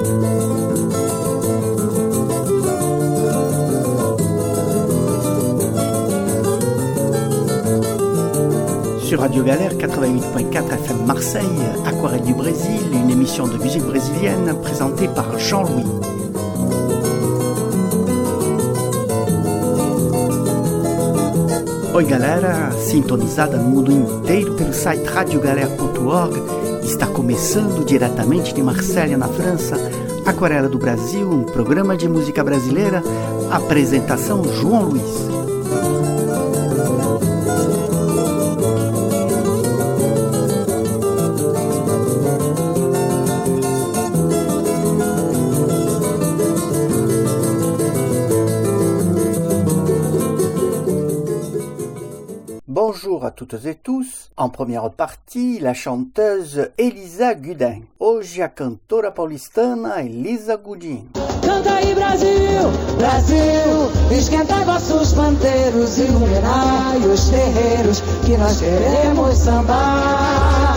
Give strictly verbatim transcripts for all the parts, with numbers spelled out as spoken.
Sur Radio Galère quatre-vingt-huit point quatre F M Marseille, Aquarelle du Brésil, une émission de musique brésilienne présentée par Jean-Louis. Oi galera, sintonizada no mundo inteiro pelo site radio galera ponto org, está começando diretamente de Marselha, na França, Aquarela do Brasil, um programa de música brasileira, apresentação João Luiz. Bonjour à toutes et tous. En première partie, la chanteuse Elisa Gudin. Hoje a cantora paulistana Elisa Gudin. Canta aí Brasil, Brasil, esquentai vossos pandeiros, iluminai os terreiros, que nós queremos sambar.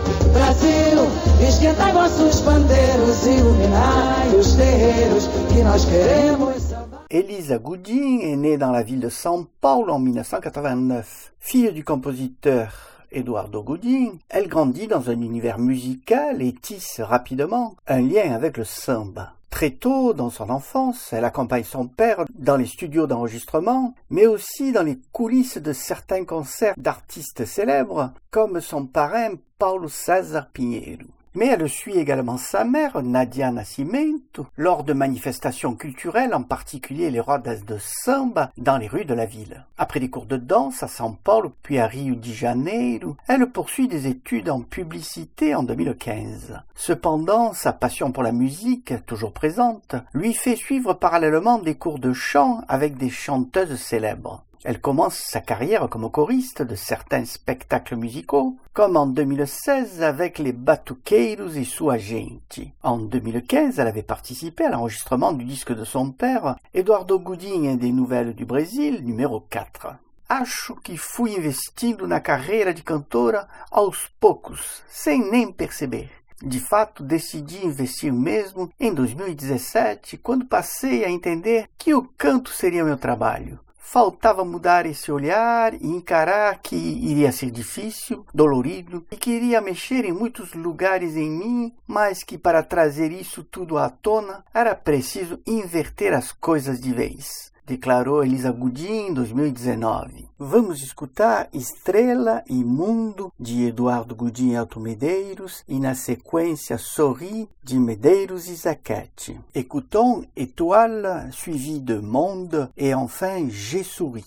Brasil, esquentai vossos pandeiros, iluminai os terreiros, que nós queremos sambar. Elisa Gudin est née dans la ville de São Paulo en dix-neuf cent quatre-vingt-neuf. Fille du compositeur Eduardo Gudin, elle grandit dans un univers musical et tisse rapidement un lien avec le samba. Très tôt, dans son enfance, elle accompagne son père dans les studios d'enregistrement, mais aussi dans les coulisses de certains concerts d'artistes célèbres, comme son parrain Paulo César Pinheiro. Mais elle suit également sa mère, Nadia Nascimento, lors de manifestations culturelles, en particulier les rodas de samba dans les rues de la ville. Après des cours de danse à São Paulo, puis à Rio de Janeiro, elle poursuit des études en publicité en deux mille quinze. Cependant, sa passion pour la musique, toujours présente, lui fait suivre parallèlement des cours de chant avec des chanteuses célèbres. Elle commence sa carrière comme choriste de certains spectacles musicaux, comme en deux mille seize avec les Batuqueiros et Sua Gente. En deux mille quinze, elle avait participé à l'enregistrement du disque de son père, Eduardo Gudin des Nouvelles du Brésil, numéro quatre. Acho que fui investindo na carreira de cantora aos poucos, sem nem perceber. De fato, decidi investir mesmo em dois mil e dezessete, quando passei a entender que o canto seria meu trabalho. Faltava mudar esse olhar e encarar que iria ser difícil, dolorido e que iria mexer em muitos lugares em mim, mas que para trazer isso tudo à tona era preciso inverter as coisas de vez. Declarou Elisa Gudin em dois mil e dezenove. Vamos escutar Estrela e Mundo, de Eduardo Gudin e Elton Medeiros, e na sequência Sorri, de Medeiros e Zaquete. Écoutons Étoile, suivi de Monde, et enfin J'ai souri.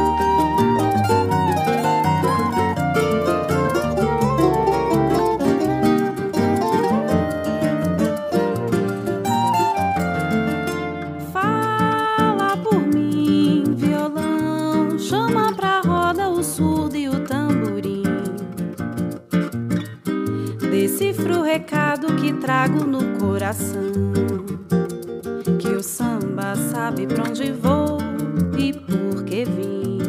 Decifro o recado que trago no coração, que o samba sabe pra onde vou e por que vim.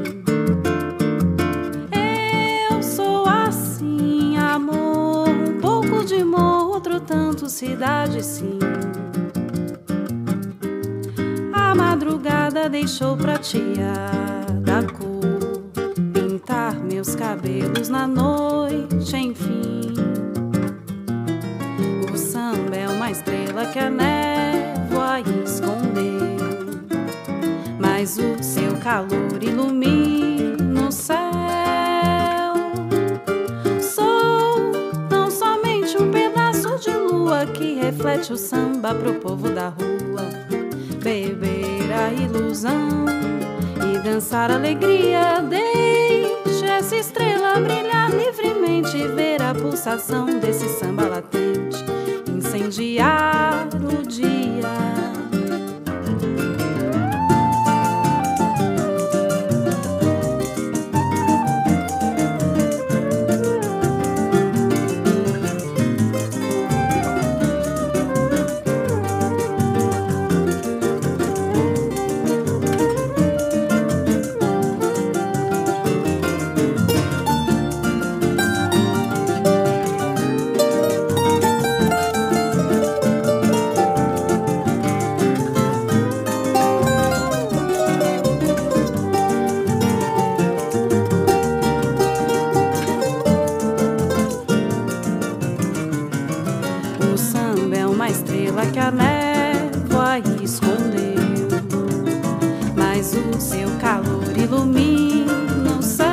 Eu sou assim, amor, um pouco de amor, outro tanto cidade sim. A madrugada deixou prateada cor, pintar meus cabelos na noite, enfim. É uma estrela que a névoa escondeu, mas o seu calor ilumina o céu. Sou tão somente um pedaço de lua que reflete o samba pro povo da rua. Beber a ilusão e dançar a alegria. Deixe essa estrela brilhar livremente e ver a pulsação desse samba latente incendiar o dia. estrela que a névoa escondeu, mas o seu calor ilumina o céu.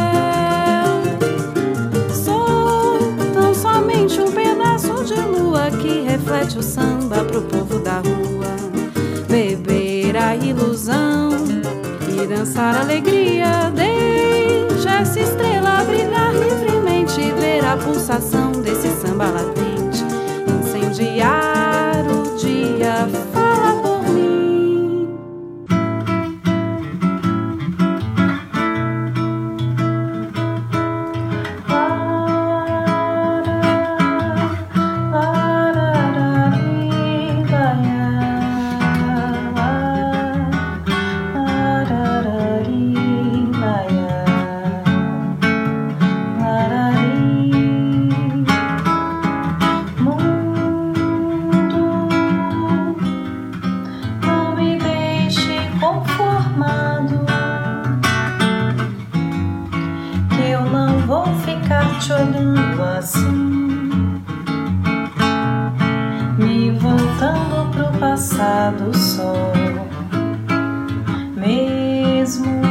Sou tão somente um pedaço de lua que reflete o samba pro povo da rua, beber a ilusão e dançar a alegria. Deixa essa estrela brilhar livremente, ver a pulsação desse samba latente, incendiar o dia. Fala por mim. Te olhando assim, me voltando pro passado só, mesmo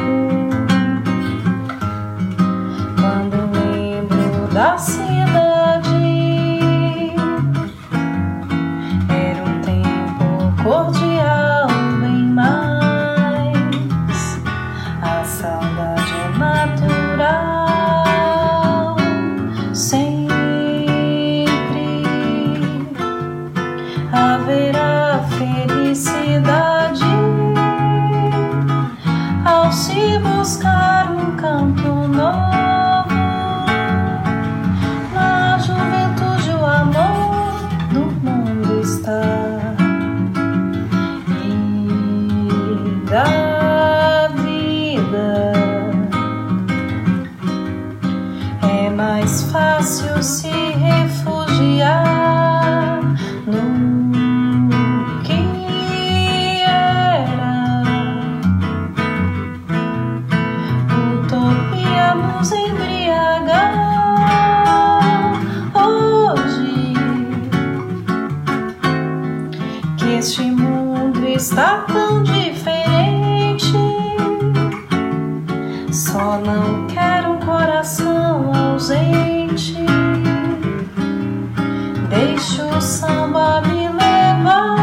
quando lembro da cidade. Era um tempo cordial, bem mais. A saudade é natural. Haverá felicidade ao se buscar um canto novo. Na juventude o amor do mundo está, e da vida é mais fácil se refugiar no nos embriagar hoje, que este mundo está tão diferente. Só não quero um coração ausente. Deixa o samba me levar.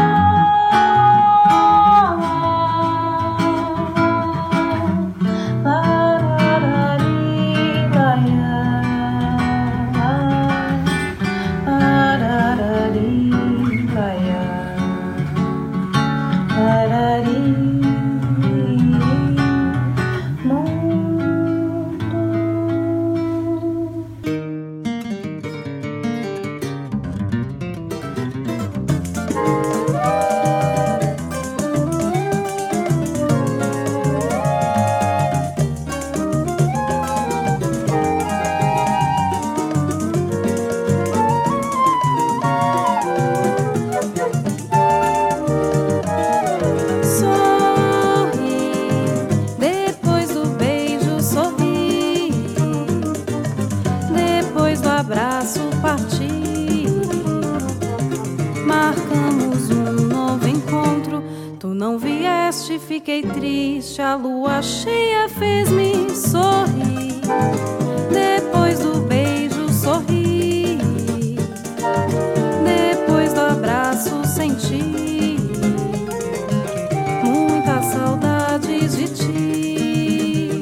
Fiquei triste, a lua cheia fez-me sorrir. Depois do beijo sorri, depois do abraço senti muitas saudades de ti.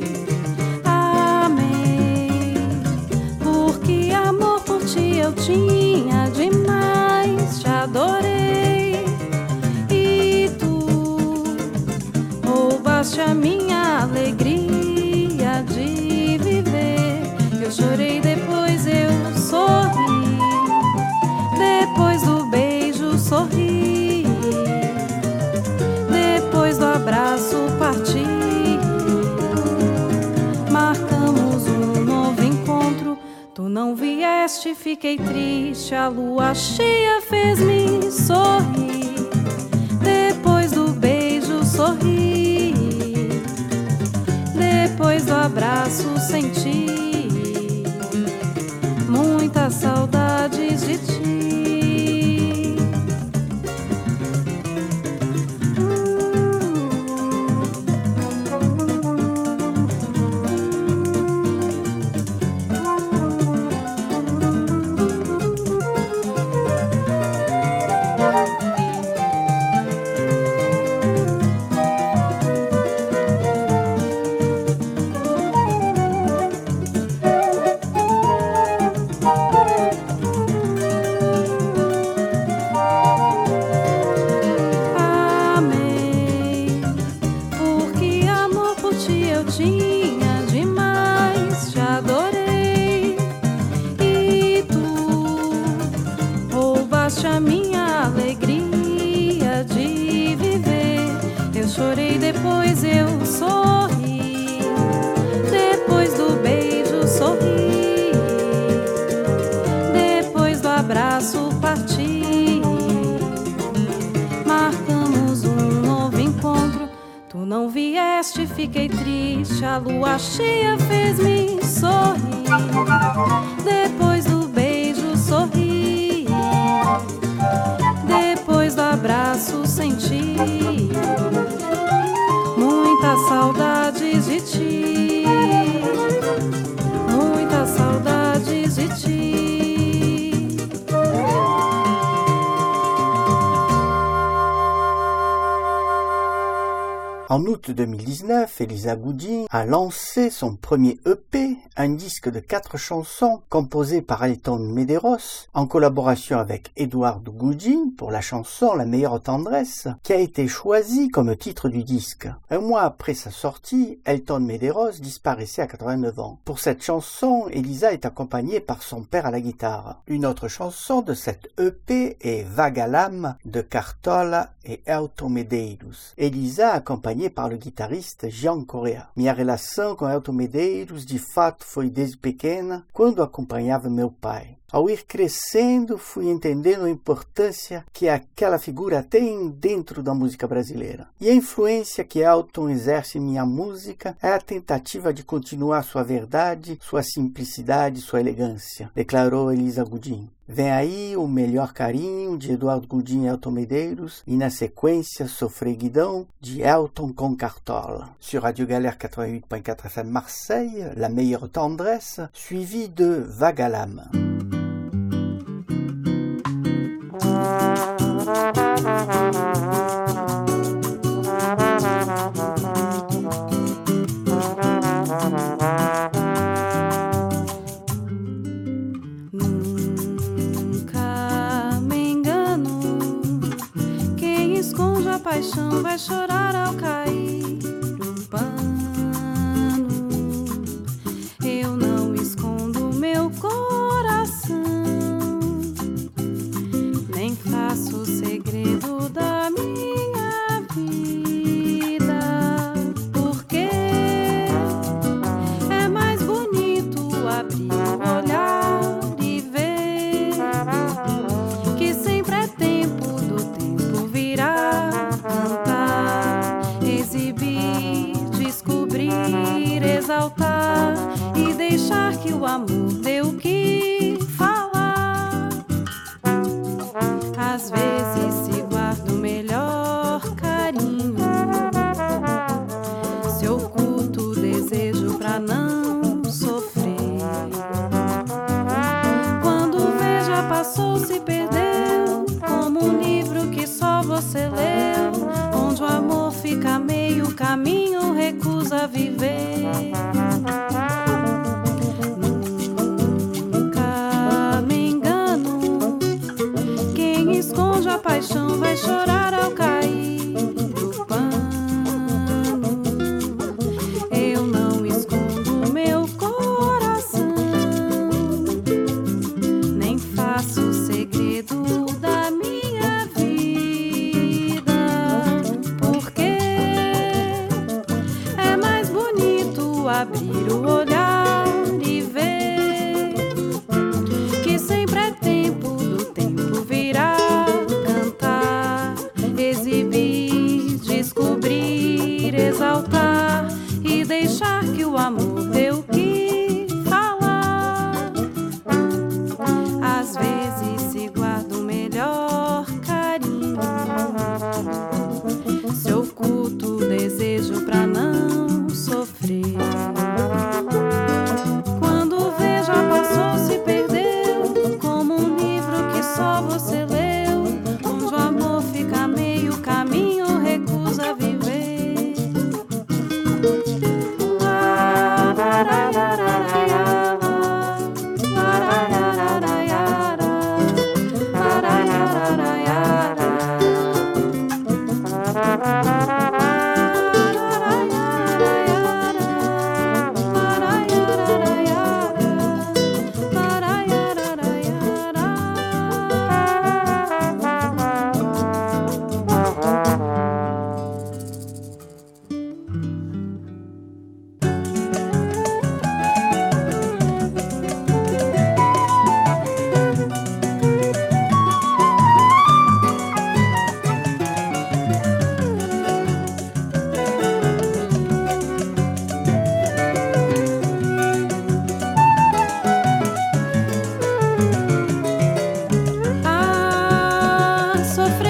Amei, porque amor por ti eu tinha demais. Te adorei e roubaste a minha alegria de viver. Eu chorei, depois eu sorri, depois do beijo sorri, depois do abraço parti. Marcamos um novo encontro, tu não vieste, fiquei triste, a lua cheia fez-me sorrir. Depois do beijo sorri, depois do abraço senti muitas saudades de ti. alegria de viver. Eu chorei, depois eu sorri. Depois do beijo sorri. Depois do abraço parti. Marcamos um novo encontro. Tu não vieste, fiquei triste. A lua cheia fez-me sorrir. Depois do beijo sorri. Depois do abraço senti muitas saudades de ti. Muitas saudades de ti. En août deux mille dix-neuf, Elisa Goudin a lancé son premier E P, un disque de quatre chansons composées par Elton Medeiros en collaboration avec Eduardo Goudin pour la chanson La meilleure tendresse, qui a été choisie comme titre du disque. Un mois après sa sortie, Elton Medeiros disparaissait à quatre-vingt-neuf ans. Pour cette chanson, Elisa est accompagnée par son père à la guitare. Une autre chanson de cette E P est Vaga l'âme de Cartola et Elton Medeiros. Elisa accompagnée par le guitarrista Jean Correa. Minha relação com Elton Medeiros de fato foi desde pequena, quando acompanhava meu pai. Ao ir crescendo, fui entendendo a importância que aquela figura tem dentro da música brasileira. E a influência que Elton exerce em minha música é a tentativa de continuar sua verdade, sua simplicidade, sua elegância, declarou Elisa Goudin. Vem aí o melhor carinho de Eduardo Goudin e Elton Medeiros, e na sequência Sofreguidão de Elton com Cartola. Sur Radio Galère quatre-vingt-huit point quatre F M Marseille, La meilleure tendresse, suivi de Vaga l'âme. Nunca me engano, quem esconde a paixão vai chorar ao cair o pano. Eu não escondo meu coração, nem faço segredo da minha vida, porque é mais bonito abrir o olhar e ver que sempre é tempo do tempo virar, cantar, exibir, descobrir, exaltar e deixar que o amor dê o que falar. Às vezes se guarda o melhor carinho, se oculta o desejo pra não sofrer. Quando vê já passou, se perdeu, como um livro que só você leu, onde o amor fica meio caminho, recusa viver. Nunca me engano, quem esconde a paixão vai chorar ao cair o pano. Eu não escondo meu coração, nem faço segredo da minha vida, porque é mais bonito abrir o olhar e ver que sempre é tempo do tempo virar, cantar,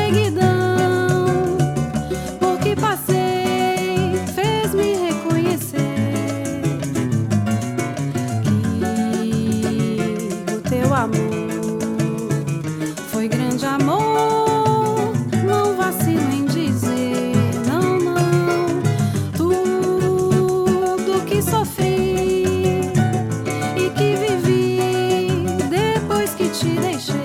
sofreguidão, porque passei, fez-me reconhecer que o teu amor foi grande amor, não vacilo em dizer, não, não, tudo que sofri e que vivi depois que te deixei.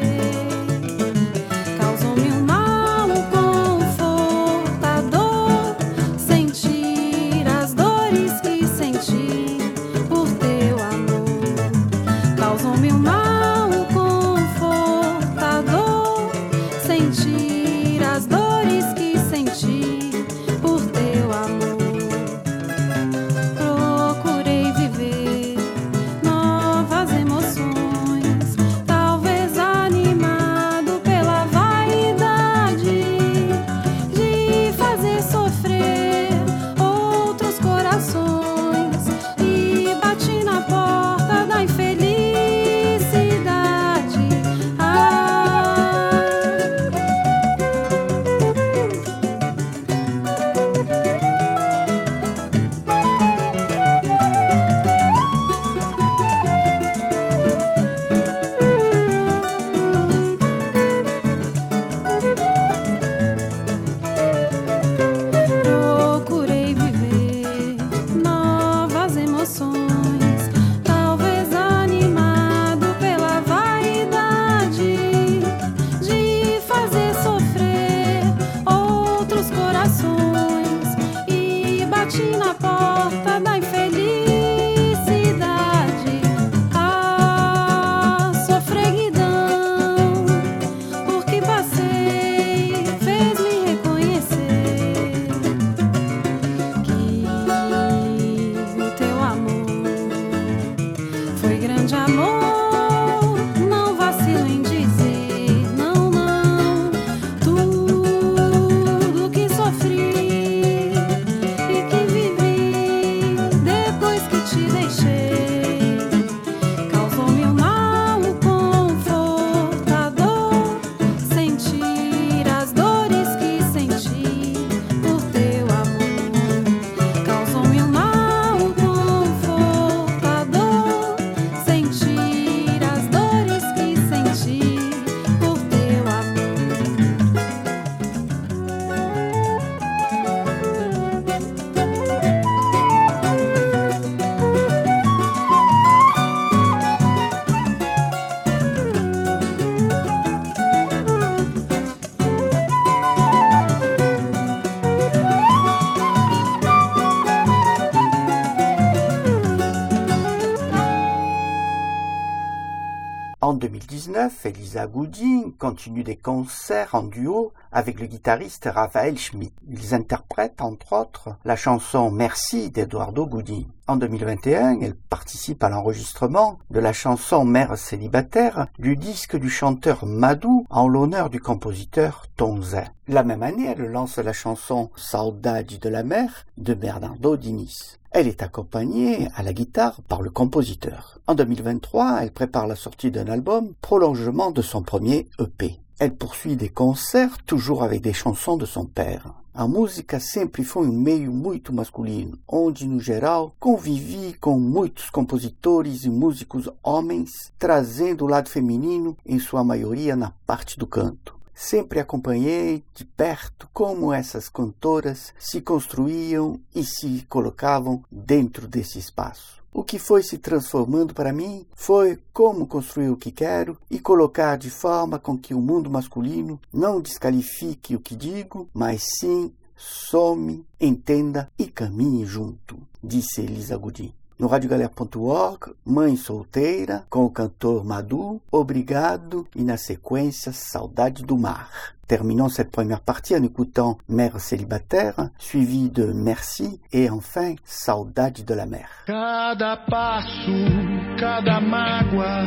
En deux mille dix-neuf, Elisa Goudin continue des concerts en duo avec le guitariste Raphaël Schmitt. Ils interprètent entre autres la chanson Merci d'Eduardo Goudin. En deux mille vingt et un, elle participe à l'enregistrement de la chanson Mère célibataire du disque du chanteur Madou en l'honneur du compositeur Tom Zé. La même année, elle lance la chanson Saudade de la mer de Bernardo Diniz. Elle est accompagnée à la guitare par le compositeur. En deux mille vingt-trois, elle prépare la sortie d'un album, prolongement de son premier E P. Elle poursuit des concerts, toujours avec des chansons de son père. A música sempre foi um meio muito masculino, onde, no geral, convivi com muitos compositores e músicos homens, trazendo o lado feminino, em sua maioria, na parte do canto. Sempre acompanhei de perto como essas cantoras se construíam e se colocavam dentro desse espaço. O que foi se transformando para mim foi como construir o que quero e colocar de forma com que o mundo masculino não desqualifique o que digo, mas sim some, entenda e caminhe junto, disse Elisa Goudin. No rádio galera ponto org, Mãe Solteira, com o cantor Madou, Obrigado, e na sequência Saudade do Mar. Terminons cette première partie en écoutant Mère célibataire, suivi de Merci, et enfin Saudade de la mer. Cada passo, cada mágoa,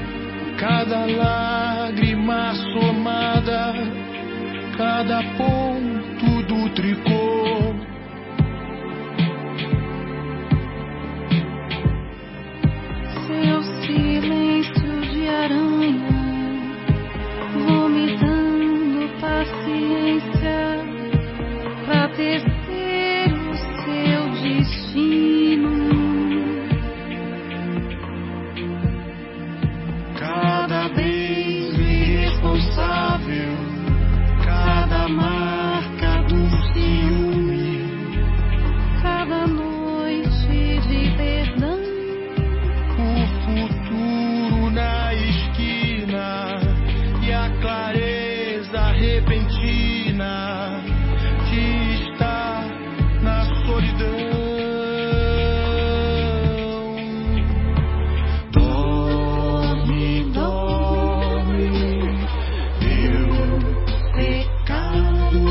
cada lágrima somada, cada ponto do tricô, seu silêncio de aranha, vomitando paciência. paciência pra tecer o seu destino. Cada beijo irresponsável, cada marca do ciúme, Cada noite de perdão, o futuro na esquina e a clareza repentina que está na solidão. Dorme, dorme, meu pecado,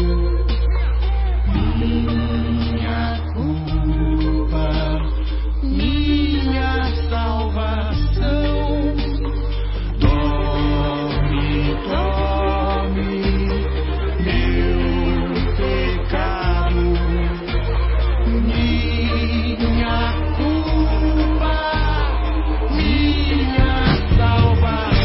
minha culpa, minha salvação. Dorme, dorme, meu pecado, minha culpa, minha salvação.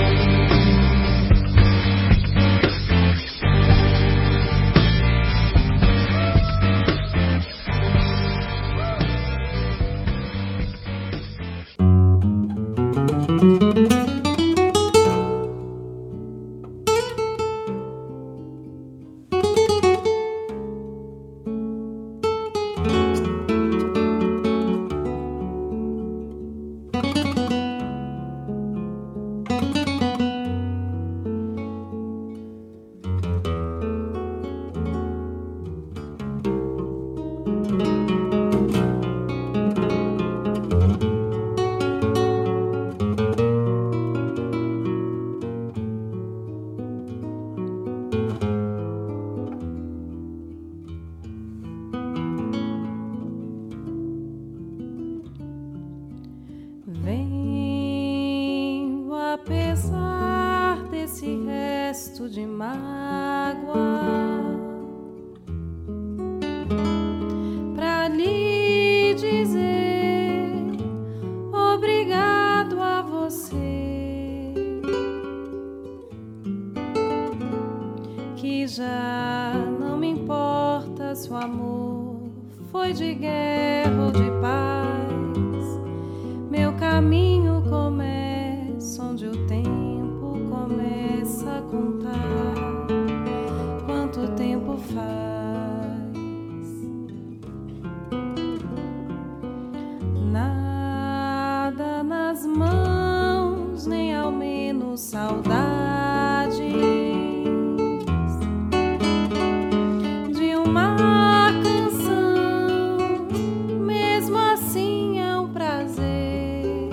venho apesar desse resto de mágoa pra lhe dizer obrigado a você, que já não me importa se o amor foi de guerra ou de paz. Meu caminho começa onde o tempo começa a contar quanto tempo faz. Nada nas mãos, nem ao menos saudades de uma canção. Mesmo assim é um prazer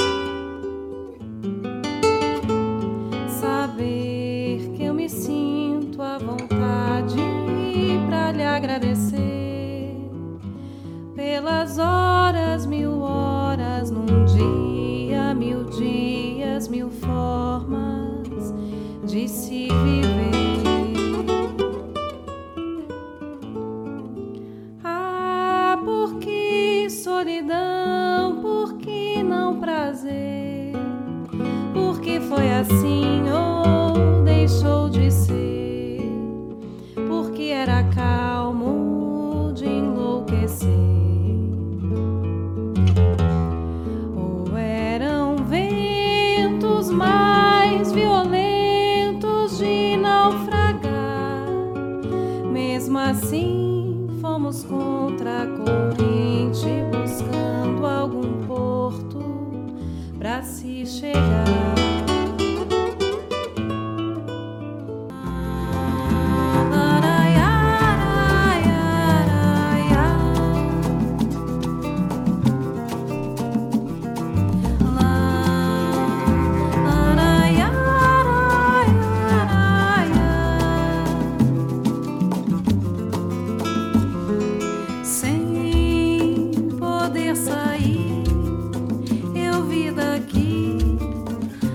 saber que eu me sinto à vontade pra lhe agradecer pelas horas, mil horas num dia, mil dias, mil formas de se viver. Ah, por que solidão, por que não prazer? Por que foi assim ou deixou de ser? Porque era calmo de enlouquecer. Ou eram ventos mais violentos de naufragar? Mesmo assim fomos contra a corrente, buscando algum porto pra se chegar. Sem poder sair, eu vi daqui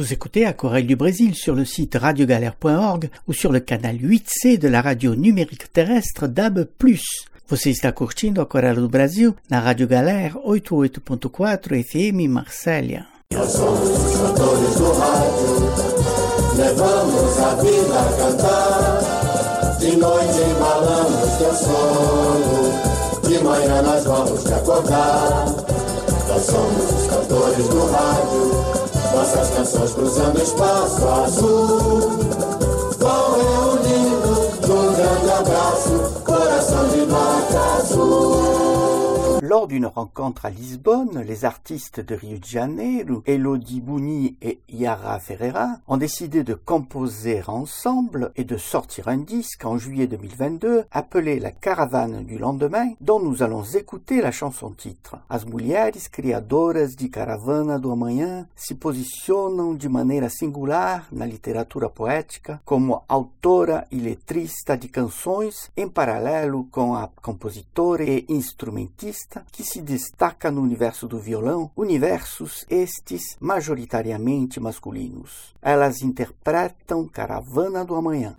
Vous écoutez Aquarelle du Brésil sur le site radio galère point org ou sur le canal huit C de la radio numérique terrestre D A B plus. Você está curtindo Aquarela do Brasil na Rádio Galera oitenta e oito ponto quatro F M Marsella. Nós somos os cantores do rádio, levamos a vida a cantar. De noite embalamos teu sono, de manhã nós vamos te acordar. Nós somos os cantores do rádio, nossas canções cruzando espaço azul. Vão reunindo num grande abraço, coração de nota azul. Lors d'une rencontre à Lisbonne, les artistes de Rio de Janeiro, Elodie Bouni et Yara Ferreira, ont décidé de composer ensemble et de sortir un disque en juillet deux mille vingt-deux appelé La Caravane du Lendemain, dont nous allons écouter la chanson-titre. As mulheres criadoras de Caravana do Amanhã se posicionam de maneira singular na literatura poética como autora e letrista de canções, em paralelo com a compositora e instrumentista que se destaca no universo do violão, universos estes majoritariamente masculinos. Elas interpretam Caravana do Amanhã.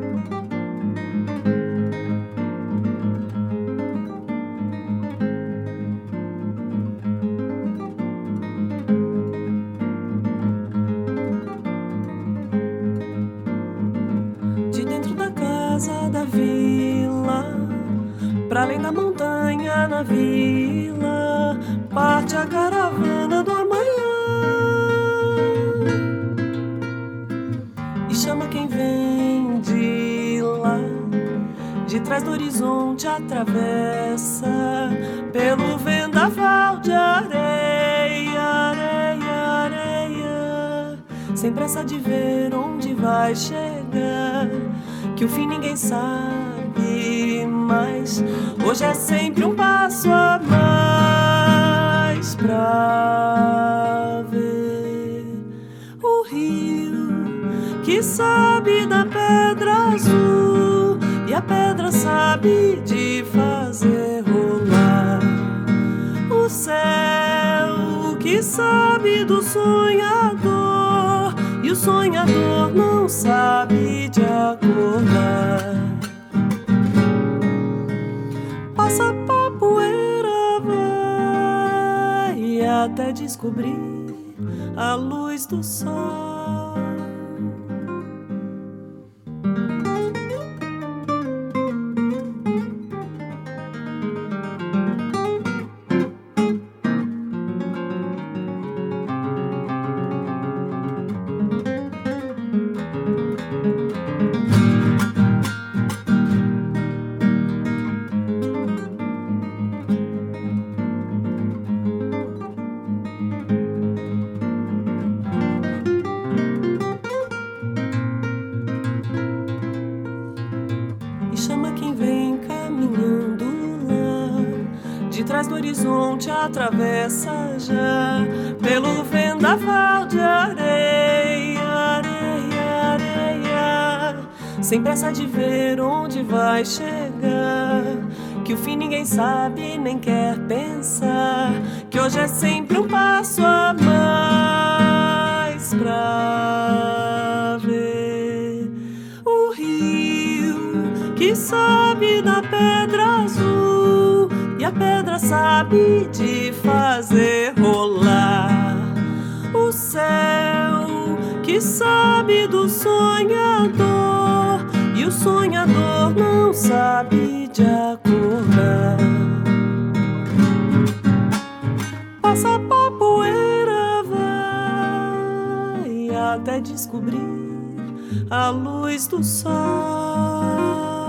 De dentro da casa da vila, pra além da montanha na vila, parte a caravana do amanhã e chama quem vem de lá, de trás do horizonte atravessa pelo vendaval de areia, areia, areia, sem pressa de ver onde vai chegar, que o fim ninguém sabe, mas hoje é sempre um passo a mais pra ver o rio que sabe da pedra azul e a pedra sabe de fazer rolar o céu que sabe do sonhador e o sonhador não sabe de acordar. Passa pra poeira, vai até descobrir a luz do sol. Atravessa já pelo vendaval de areia, areia, areia, sem pressa de ver onde vai chegar, que o fim ninguém sabe nem quer pensar, que hoje é sempre um passo a mais pra ver o rio que sabe da pedra azul e a pedra sabe de fazer rolar o céu que sabe do sonhador e o sonhador não sabe de acordar. Passa pra poeira, vai até descobrir a luz do sol.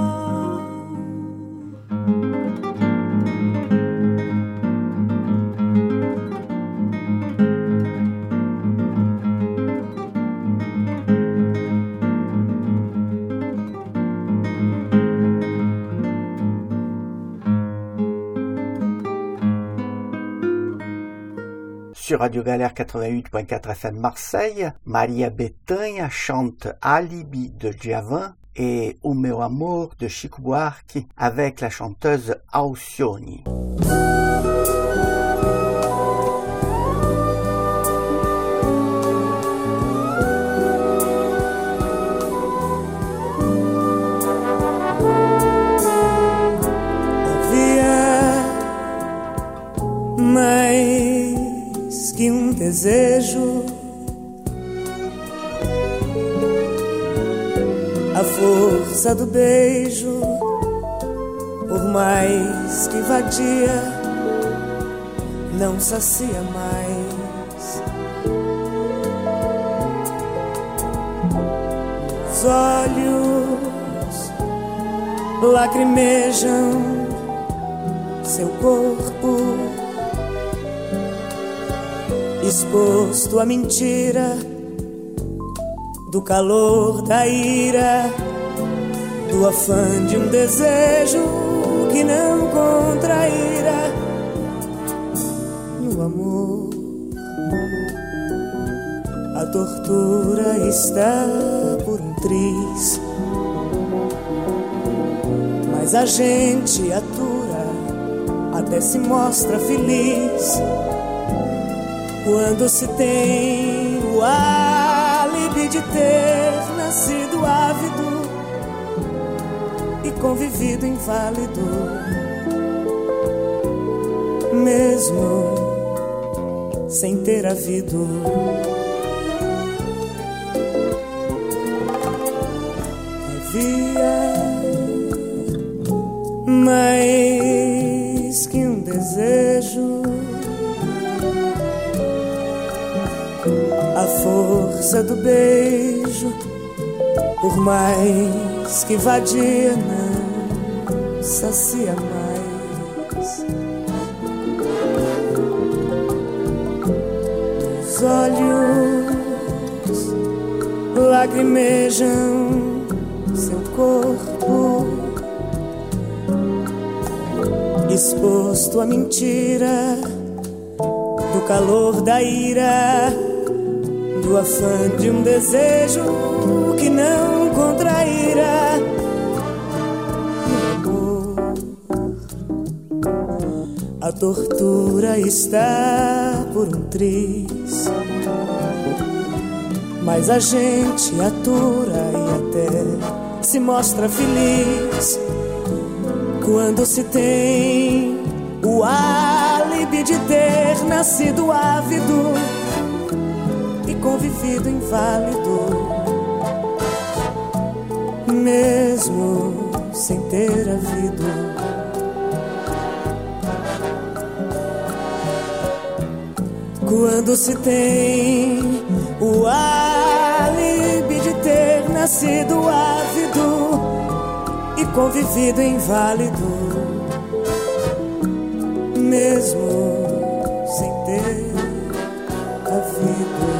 Sur Radio Galère quatre-vingt-huit point quatre F M Marseille, Maria Bethânia chante Alibi de Djavan et O Meu Amor de Chico Buarque avec la chanteuse Alcione. mais que um desejo, a força do beijo, por mais que vadia, não sacia mais. Os olhos lacrimejam seu corpo, exposto à mentira do calor da ira, do afã de um desejo que não contraíra. No amor, a tortura está por um triz, mas a gente atura, até se mostra feliz, quando se tem o álibi de ter nascido ávido e convivido inválido, mesmo sem ter havido. Havia mais que um desejo, a força do beijo, por mais que vadia, não sacia mais. Os olhos lacrimejam seu corpo, exposto à mentira do calor da ira, do afã de um desejo que não contraíra. No amor, a tortura está por um triz, mas a gente atura e até se mostra feliz, quando se tem o álibi de ter nascido ávido e convivido inválido, mesmo sem ter havido. Quando se tem o álibi de ter nascido ávido e convivido inválido, mesmo sem ter havido.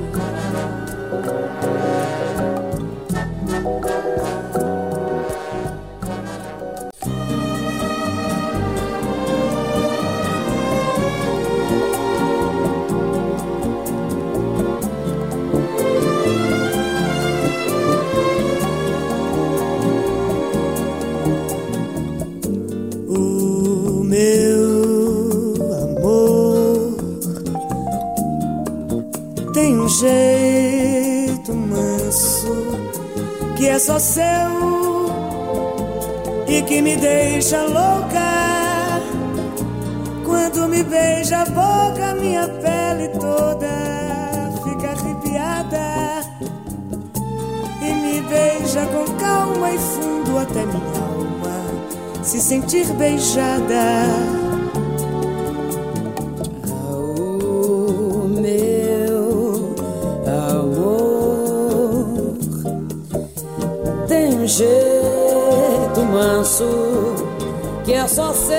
Jeito manso que é só seu e que me deixa louca. Quando me beija a boca, minha pele toda fica arrepiada e me beija com calma e fundo até minha alma se sentir beijada. Jeito manso que é só seu,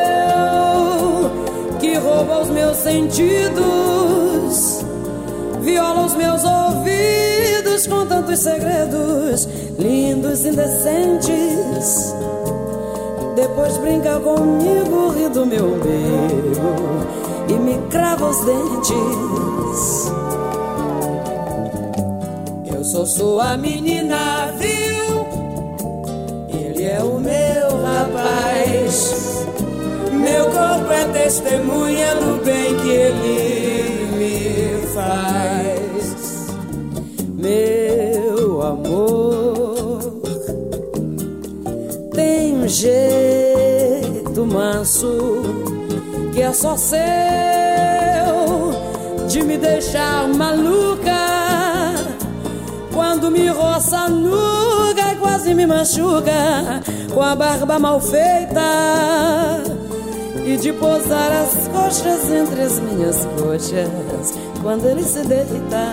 que rouba os meus sentidos, viola os meus ouvidos com tantos segredos lindos e indecentes. Depois brinca comigo, ri do meu umbigo e me crava os dentes. Eu sou sua menina, viu? Ele é o meu rapaz. Meu corpo é testemunha do bem que ele me faz. Meu amor tem um jeito manso que é só seu, de me deixar maluca. Quando me roça a nuca, quase me machuca, com a barba mal feita, e de pousar as coxas entre as minhas coxas, quando ele se deita.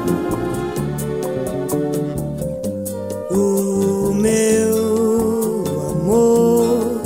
O meu amor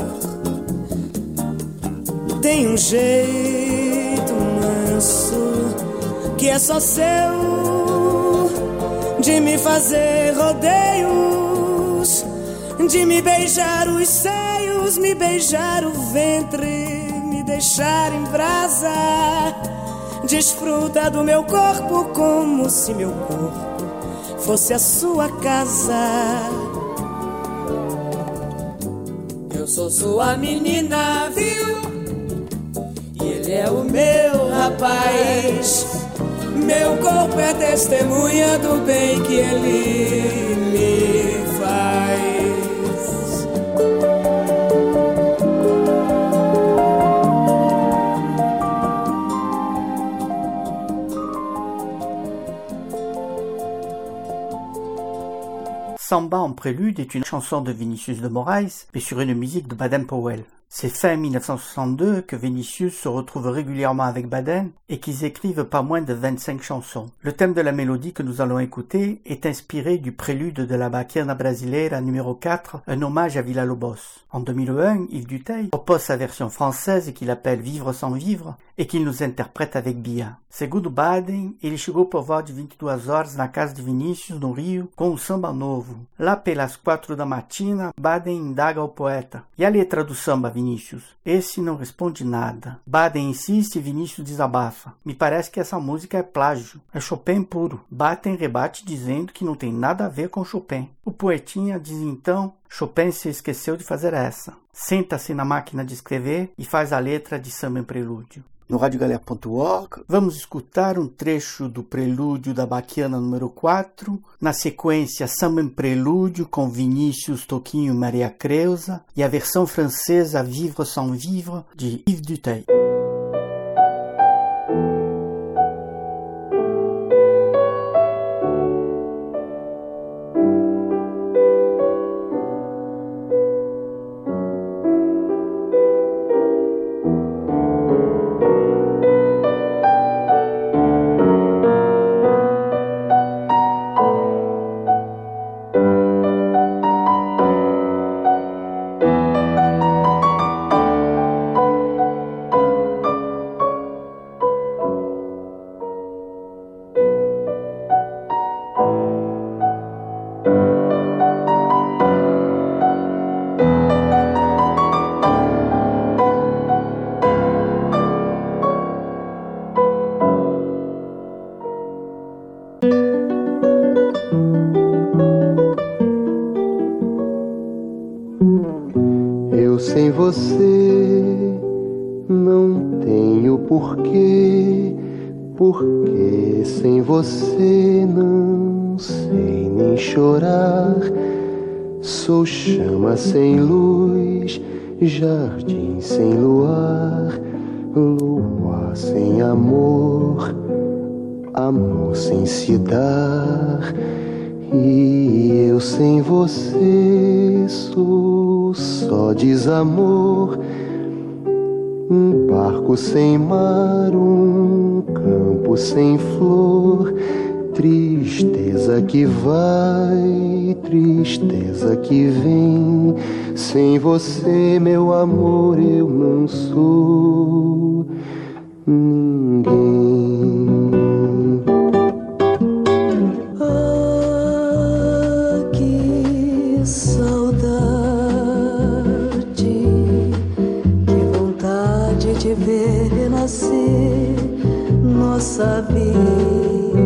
tem um jeito manso que é só seu, de me fazer rodeios, de me beijar os seios, me beijar o ventre, me deixar em brasa. Desfruta do meu corpo como se meu corpo fosse a sua casa. Eu sou sua menina, viu? E ele é o meu rapaz. Meu corpo é testemunha do bem que ele me faz. Samba en prélude est une chanson de Vinicius de Moraes, mais sur une musique de Baden-Powell. C'est fin mille neuf cent soixante-deux que Vinicius se retrouve régulièrement avec Baden et qu'ils écrivent pas moins de vingt-cinq chansons. Le thème de la mélodie que nous allons écouter est inspiré du prélude de la Baquiana Brasileira numéro quatre, un hommage à Villa-Lobos. En deux mille un, Yves Duteil propose sa version française qu'il appelle Vivre sans vivre et qu'il nous interprète avec Bia. Segundo Baden, ele chegou por volta de vinte e duas horas na casa de Vinícius, no Rio, com um samba novo. Lá pelas quatro da matina, Baden indaga ao poeta: "E a letra do samba, Vinícius?" Esse não responde nada. Baden insiste e Vinícius desabafa: "Me parece que essa música é plágio, é Chopin puro." Baden rebate dizendo que não tem nada a ver com Chopin. O poetinha diz então: "Chopin se esqueceu de fazer essa." Senta-se na máquina de escrever e faz a letra de Samba em Prelúdio. No radio galère ponto org, vamos escutar um trecho do prelúdio da Baquiana número quatro, na sequência Samba em Prelúdio com Vinícius, Toquinho e Maria Creuza, e a versão francesa Vivre sans vivre de Yves Duteil. Sem você não tenho porquê, porque sem você não sei nem chorar. Sou chama sem luz, jardim sem luar, lua sem amor, amor sem se dar. E eu sem você sou só desamor, um barco sem mar, um campo sem flor, tristeza que vai, tristeza que vem. Sem você, meu amor, eu não sou ninguém. De ver renascer nossa vida.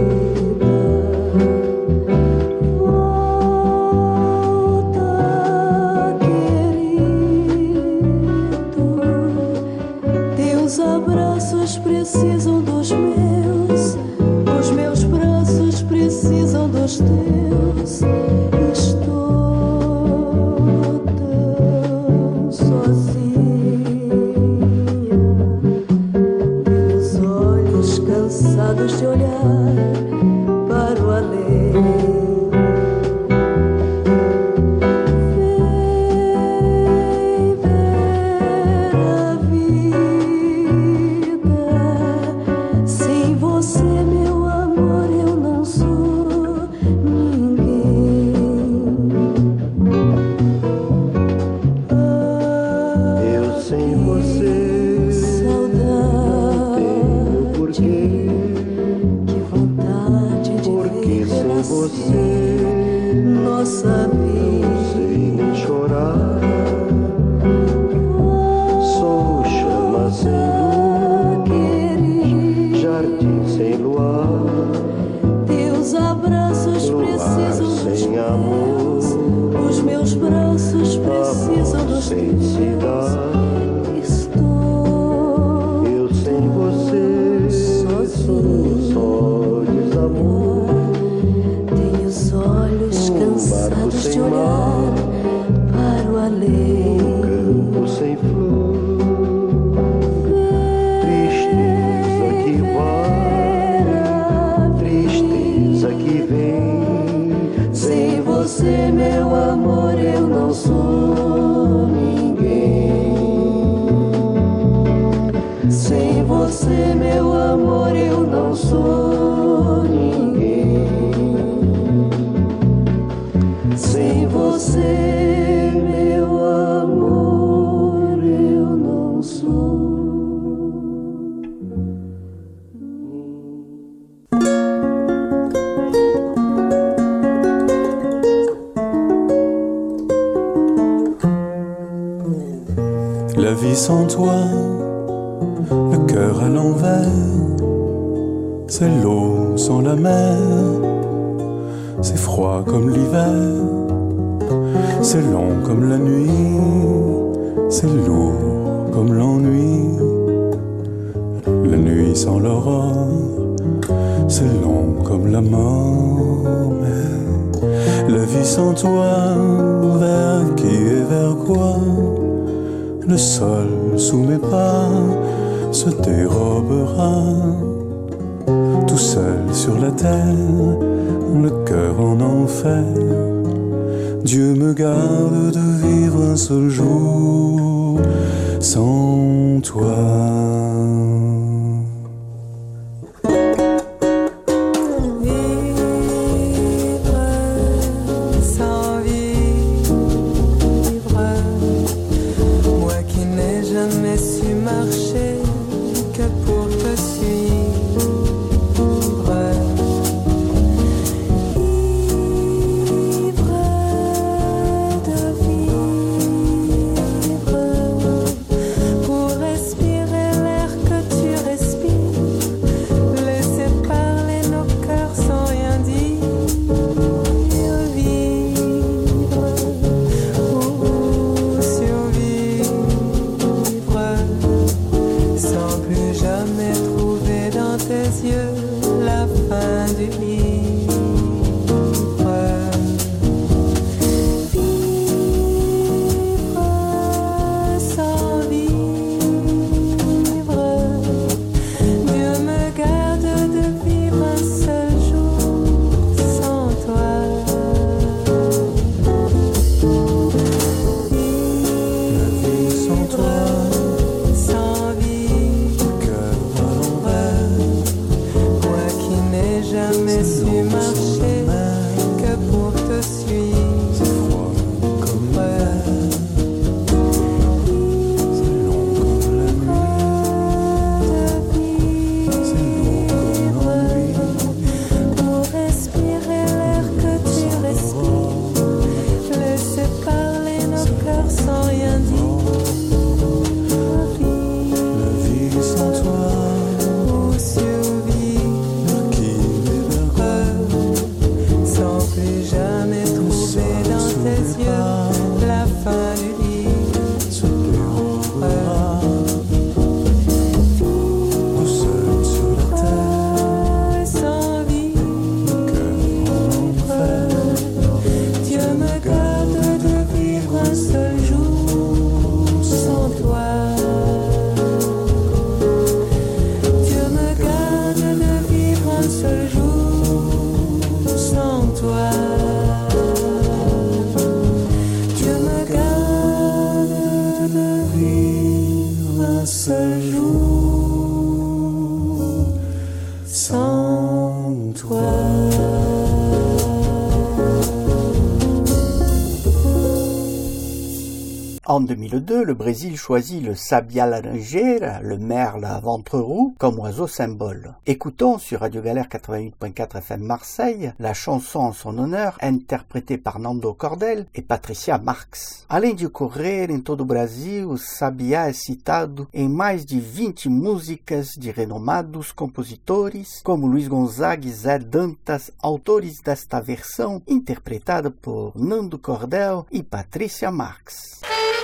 Volta, querido. Teus abraços precisam dos meus, os meus braços precisam dos teus. Estou tão sozinha. cansados de olhar para o além. Nossa vida, não sei nem chorar. Sou chama sem luz, jardim sem luar. Teus abraços precisam dos meus, os meus braços precisam dos teus. Estou eu sem você, sozinho, só desamor. Olhos cansados de olhar para o além. Um campo sem flor, tristeza que vai, tristeza que vem. Sem você, meu amor, eu não sou ninguém. Sem você, meu amor, eu não sou ninguém. Sem você, meu amor, eu não sou. La vie sans toi, le cœur à l'envers, c'est l'eau sans la mer. C'est froid comme l'hiver, c'est long comme la nuit, c'est lourd comme l'ennui. La nuit sans l'aurore, c'est long comme la mort. Mais la vie sans toi, vers qui et vers quoi? Le sol sous mes pas se dérobera, tout seul sur la terre, le cœur en enfer. Dieu me garde de vivre un seul jour sans toi. Jamais su En deux mille deux, le Brésil choisit le sabia laranjeira, le merle à ventre roux, comme oiseau symbole. Écoutons sur Radio Galère quatre-vingt-huit point quatre F M Marseille la chanson en son honneur, interprétée par Nando Cordel et Patricia Marx. Além de correr em todo o Brasil, o sabiá é citado em mais de vinte músicas de renomados compositores, como Luiz Gonzaga e Zé Dantas, autores desta versão, interpretada por Nando Cordel e Patricia Marx.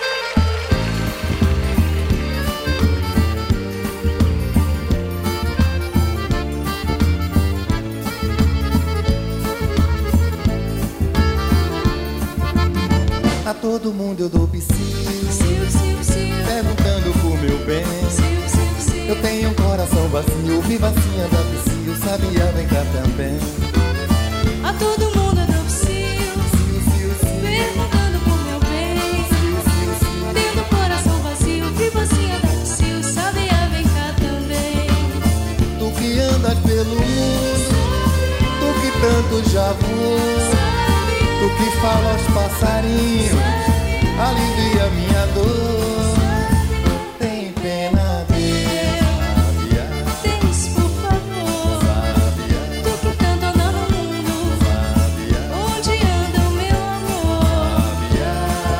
A todo mundo eu dou psiu, perguntando por meu bem. Eu tenho um coração vazio, vivacinha da psiu, sabia, vem cá também. A todo mundo eu dou psiu, perguntando por meu bem. Tendo um coração vazio, vivacinha da psiu, sabia, vem cá também. Tu que andas pelo mundo, tu que tanto já voou, tu que fala aos passarinhos, alivia minha dor. Tem pena dele, sabia? Tens, por favor, sabia? Tu que tanto anda no mundo, sabia? Onde anda o meu amor, sabia?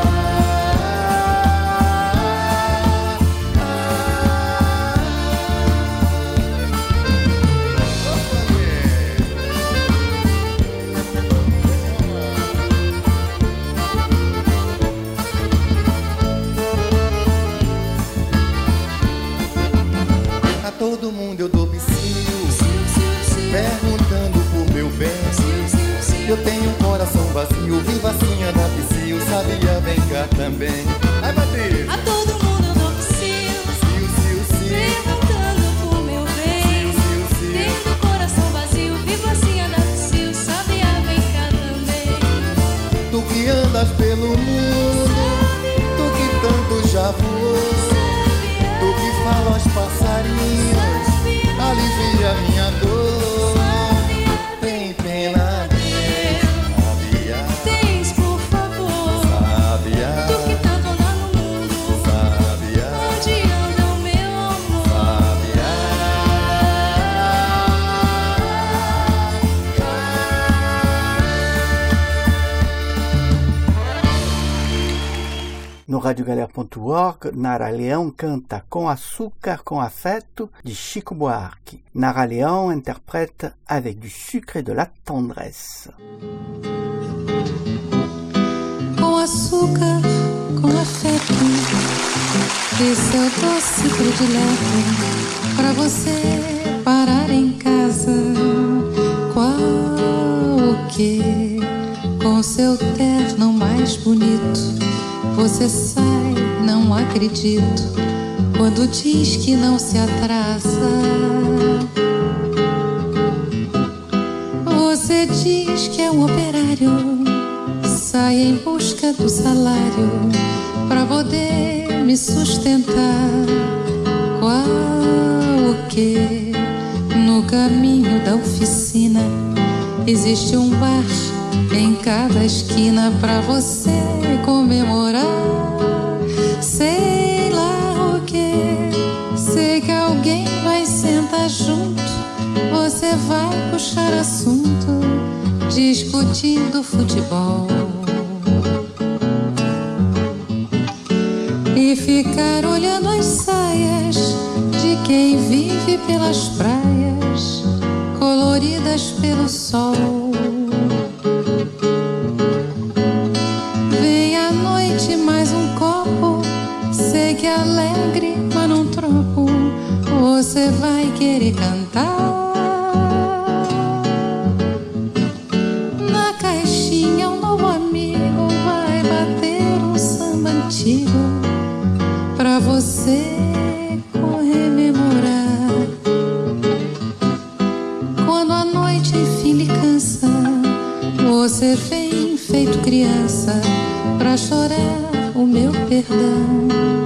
A todo mundo eu dou psiu, perguntando por meu bem. Eu tenho um coração vazio, vivacinha da psiu, sabia, vem cá também. Ai, Batista! a todo mundo eu dou psiu, perguntando por meu bem. Tendo o coração vazio, vivacinha da psiu, sabia, vem cá também. Tu que andas pelo mundo, tu que tanto já voou, tu que fala aos passarinhos, alivia minha dor. Tem pena dele, sabia? Tens, por favor, Sabia? Tu que tanto anda no mundo, Sabia? onde anda o meu amor, Sabia? No radiogalera ponto org, Nara Leão canta Com Açúcar, Com Afeto, de Chico Buarque. Nara Leão interprète Avec du sucre et de la tendresse. Com açúcar, com afeto, esse é o doce predileto pra você parar em casa. Qual o quê? Com seu terno mais bonito, você sai, não acredito, quando diz que não se atrasa. Você diz que é um operário, sai em busca do salário pra poder me sustentar. Qual o quê? No caminho da oficina existe um bar em cada esquina pra você comemorar. Sei lá o que, sei que alguém vai sentar junto, você vai puxar assunto, discutindo futebol e ficar olhando as saias de quem vive pelas praias coloridas pelo sol. Vem à noite mais um copo, sei que é alegre, mas não troco, você vai querer cantar. Na caixinha um novo amigo vai bater um samba antigo pra você rememorar. Quando a noite enfim lhe cansa, você vem feito criança pra chorar o meu perdão.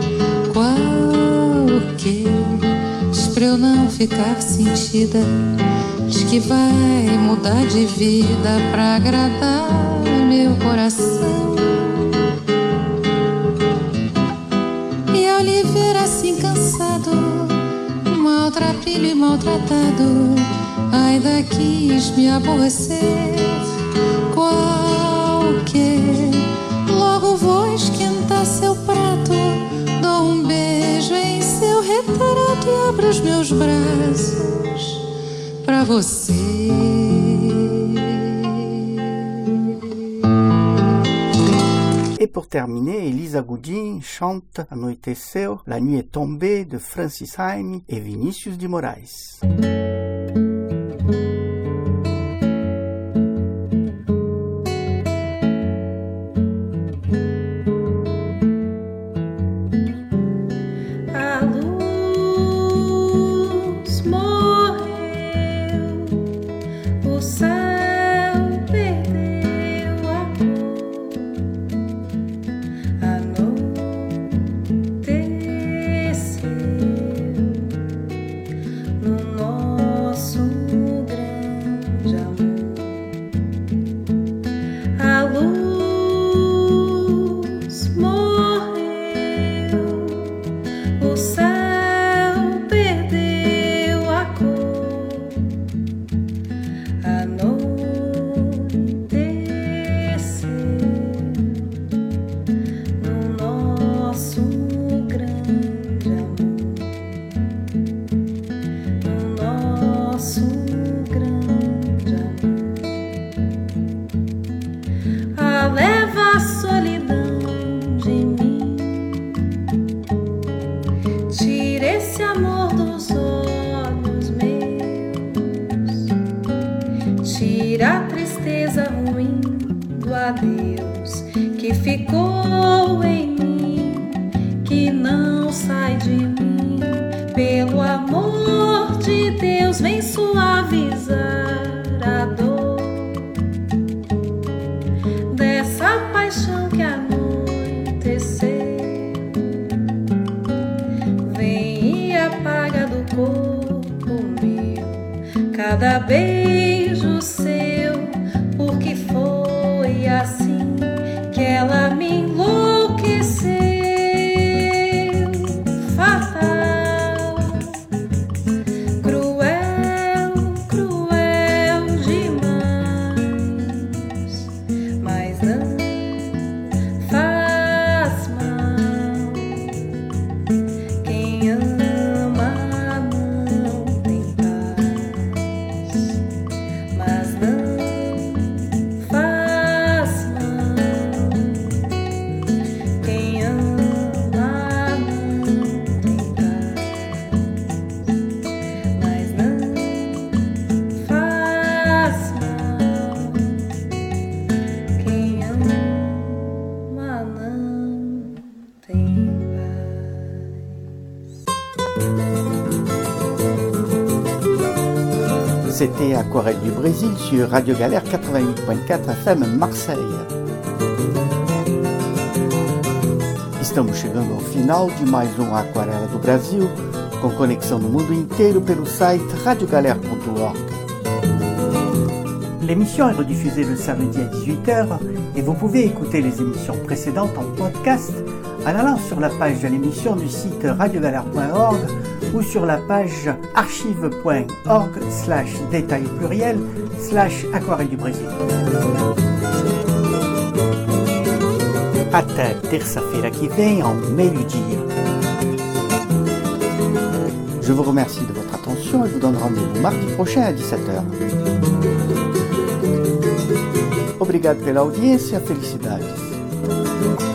Qual o quê? Diz pra eu não ficar sentida, diz que vai mudar de vida pra agradar meu coração. maltrapilho e maltratado, ai daqui me aborrecer qualquer. Logo vou esquentar seu prato, dou um beijo em seu retrato e abro os meus braços pra você. Et pour terminer, Elisa Goudin chante Anoiteceu, La nuit est tombée de Francis Haime et Vinicius de Moraes. Tira a tristeza ruim do adeus que ficou em mim, que não sai de mim. Pelo amor de Deus, vem suavizar a dor dessa paixão que anoiteceu. Vem e apaga do corpo meu cada beijo seu, porque foi assim que ela me enlouqueceu. Fatal, cruel, cruel demais, mas não faz mal. Quem ama não tem paz, mas não faz mal. Quem ama não tem paz, mas não faz mal. Quem ama não tem C'était Aquarelle du Brésil sur Radio Galère quatre-vingt-huit point quatre F M Marseille. Estamos chegando ao final de mais um Aquarela do Brasil, com conexão no mundo inteiro pelo site radio galère point org. L'émission est rediffusée le samedi à dix-huit heures et vous pouvez écouter les émissions précédentes en podcast en allant sur la page de l'émission du site radio galère point org ou sur la page archive point org slash détail pluriel slash aquarelle du Brésil. Até terça-feira que vem, ao meio-dia. Je vous remercie de votre attention et vous donne rendez-vous mardi prochain à dix-sept heures. Obrigado pela audiência, felicidades.